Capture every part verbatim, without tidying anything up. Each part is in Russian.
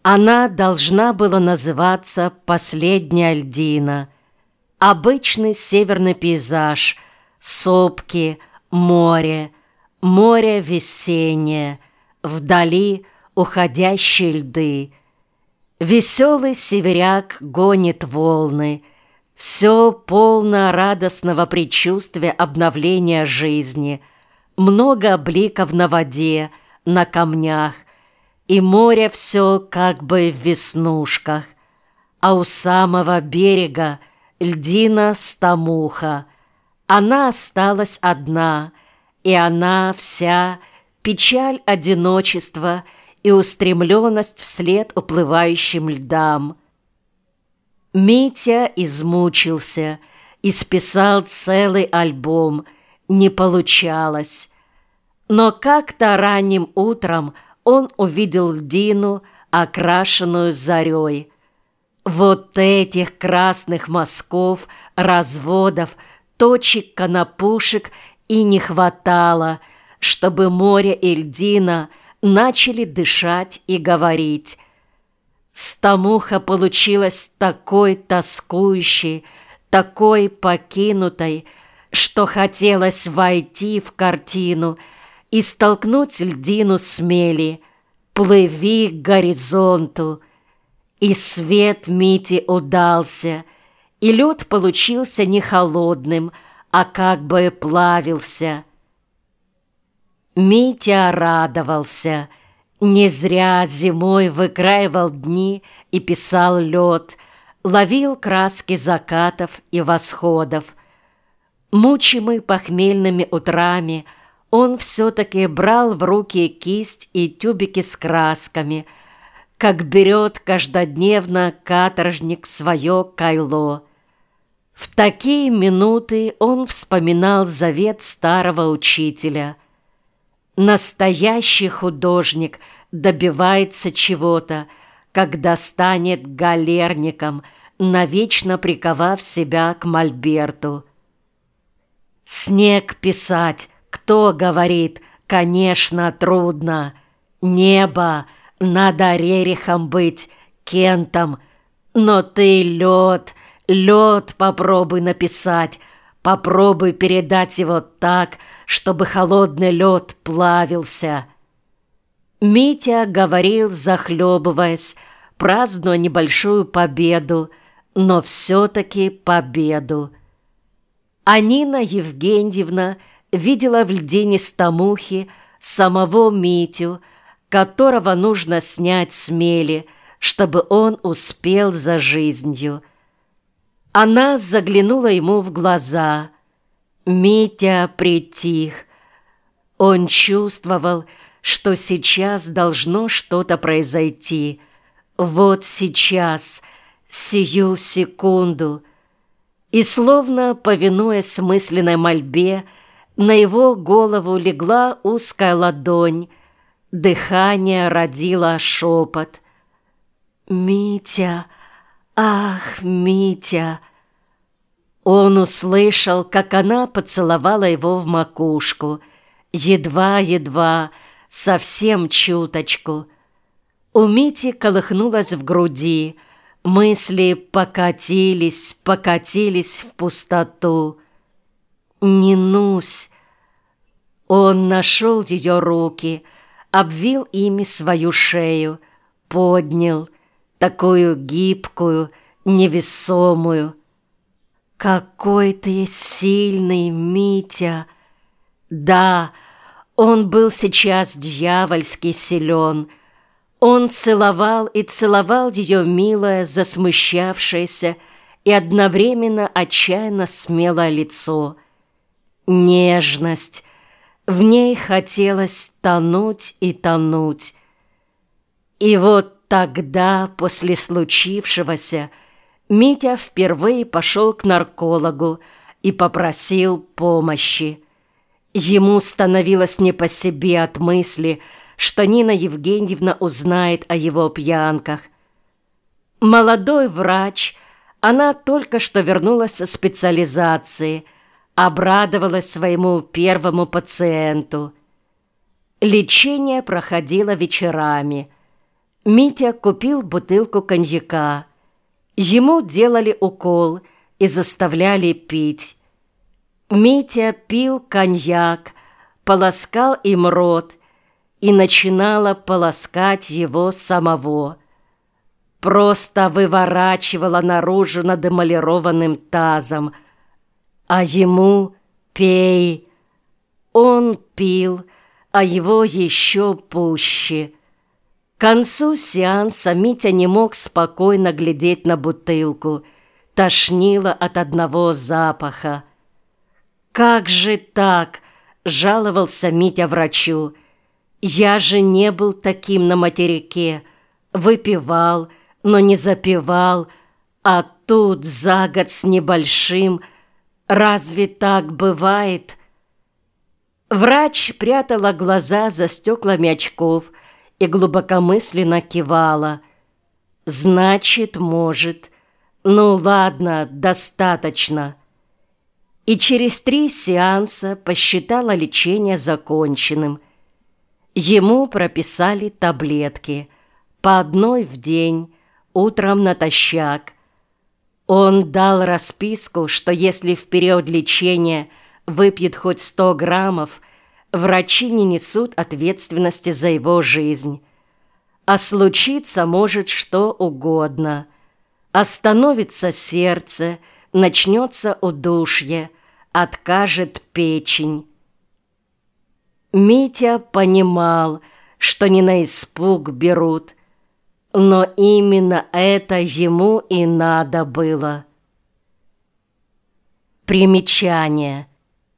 Она должна была называться «Последняя льдина». Обычный северный пейзаж, сопки, море, море весеннее, вдали уходящие льды. Веселый северяк гонит волны, все полно радостного предчувствия обновления жизни, много бликов на воде, на камнях, и море все как бы в веснушках, а у самого берега льдина-стамуха. Она осталась одна, и она вся печаль одиночества и устремленность вслед уплывающим льдам. Митя измучился, исписал целый альбом, не получалось. Но как-то ранним утром он увидел льдину, окрашенную зарей. Вот этих красных мазков, разводов, точек конопушек и не хватало, чтобы море и льдина начали дышать и говорить. Стамуха получилась такой тоскующей, такой покинутой, что хотелось войти в картину и столкнуть льдину с мели. Плыви к горизонту. И свет Мити удался, и лед получился не холодным, а как бы плавился. Митя радовался. Не зря зимой выкраивал дни и писал лед, ловил краски закатов и восходов. Мучимый похмельными утрами, он все-таки брал в руки кисть и тюбики с красками, как берет каждодневно каторжник свое кайло. В такие минуты он вспоминал завет старого учителя. Настоящий художник добивается чего-то, когда станет галерником, навечно приковав себя к мольберту. Снег писать, кто говорит, конечно, трудно. Небо, надо Рерихом быть, Кентом. Но ты лед, лед попробуй написать, попробуй передать его так, чтобы холодный лед плавился. Митя говорил, захлебываясь, празднуя небольшую победу, но все-таки победу. А Нина Евгеньевна видела в льдине стамухи самого Митю, которого нужно снять с мели, чтобы он успел за жизнью. Она заглянула ему в глаза. Митя притих. Он чувствовал, что сейчас должно что-то произойти. Вот сейчас, сию секунду. И словно, повинуясь мысленной мольбе, на его голову легла узкая ладонь. Дыхание родило шепот. «Митя! Ах, Митя!» Он услышал, как она поцеловала его в макушку. Едва-едва, совсем чуточку. У Мити колыхнулось в груди. Мысли покатились, покатились в пустоту. «Нинусь!» Он нашел ее руки, обвил ими свою шею, поднял, такую гибкую, невесомую. «Какой ты сильный, Митя!» Да, он был сейчас дьявольски силен. Он целовал и целовал ее милое, засмущавшееся и одновременно отчаянно смелое лицо. Нежность. В ней хотелось тонуть и тонуть. И вот тогда, после случившегося, Митя впервые пошел к наркологу и попросил помощи. Ему становилось не по себе от мысли, что Нина Евгеньевна узнает о его пьянках. Молодой врач, она только что вернулась со специализации, обрадовалась своему первому пациенту. Лечение проходило вечерами. Митя купил бутылку коньяка. Ему делали укол и заставляли пить. Митя пил коньяк, полоскал им рот, и начинала полоскать его самого. Просто выворачивала наружу над эмалированным тазом. А ему пей. Он пил, а его еще пуще. К концу сеанса Митя не мог спокойно глядеть на бутылку. Тошнило от одного запаха. «Как же так?» – жаловался Митя врачу. «Я же не был таким на материке. Выпивал, но не запивал. А тут за год с небольшим. Разве так бывает?» Врач прятала глаза за стеклами очков и глубокомысленно кивала. «Значит, может. Ну ладно, достаточно». И через три сеанса посчитала лечение законченным. Ему прописали таблетки, по одной в день, утром натощак. Он дал расписку, что если в период лечения выпьет хоть сто граммов, врачи не несут ответственности за его жизнь. А случиться может что угодно. Остановится сердце, начнется удушье, откажет печень. Митя понимал, что не на испуг берут, но именно это ему и надо было. Примечание.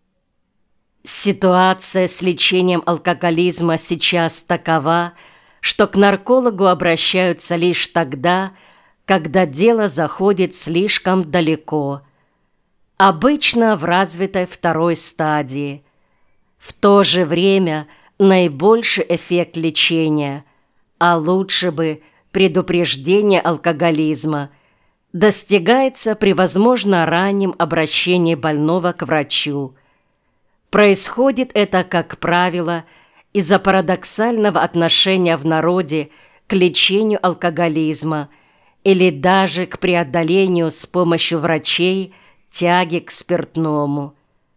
Ситуация с лечением алкоголизма сейчас такова, что к наркологу обращаются лишь тогда, когда дело заходит слишком далеко, обычно в развитой второй стадии. В то же время наибольший эффект лечения, а лучше бы предупреждение алкоголизма, достигается при возможно раннем обращении больного к врачу. Происходит это, как правило, из-за парадоксального отношения в народе к лечению алкоголизма или даже к преодолению с помощью врачей тяги к спиртному.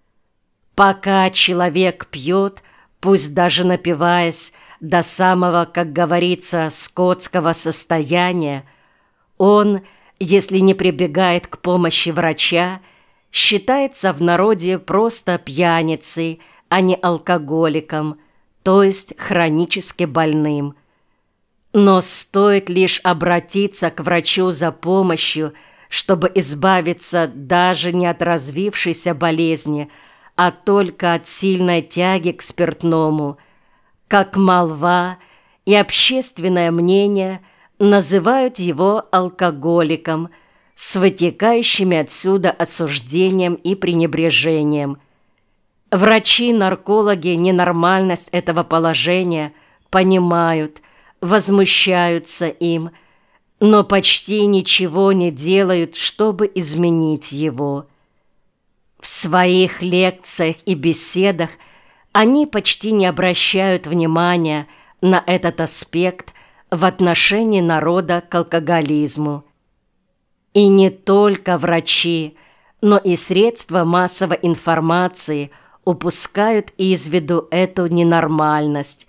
Пока человек пьет, пусть даже напиваясь до самого, как говорится, скотского состояния, он, если не прибегает к помощи врача, считается в народе просто пьяницей, а не алкоголиком, то есть хронически больным. Но стоит лишь обратиться к врачу за помощью, чтобы избавиться даже не от развившейся болезни, а только от сильной тяги к спиртному, как молва и общественное мнение называют его алкоголиком, с вытекающими отсюда осуждением и пренебрежением. Врачи-наркологи ненормальность этого положения понимают, возмущаются им, но почти ничего не делают, чтобы изменить его. В своих лекциях и беседах они почти не обращают внимания на этот аспект в отношении народа к алкоголизму. И не только врачи, но и средства массовой информации упускают из виду эту ненормальность.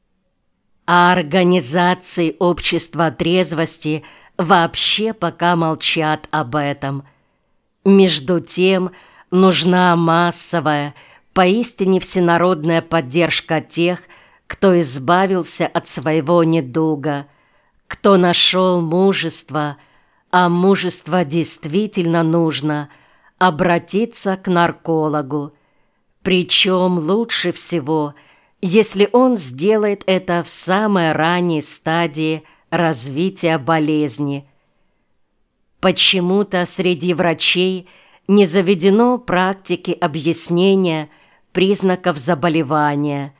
А организации общества трезвости вообще пока молчат об этом. Между тем, нужна массовая, поистине всенародная поддержка тех, кто избавился от своего недуга, кто нашел мужество, а мужество действительно нужно, обратиться к наркологу. Причем лучше всего, если он сделает это в самой ранней стадии развития болезни. Почему-то среди врачей не заведено практики объяснения признаков заболевания.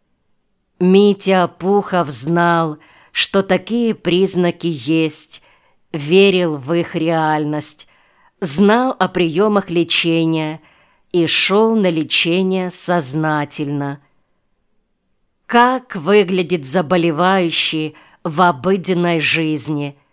Митя Пухов знал, что такие признаки есть, верил в их реальность, знал о приемах лечения и шел на лечение сознательно. Как выглядит заболевающий в обыденной жизни –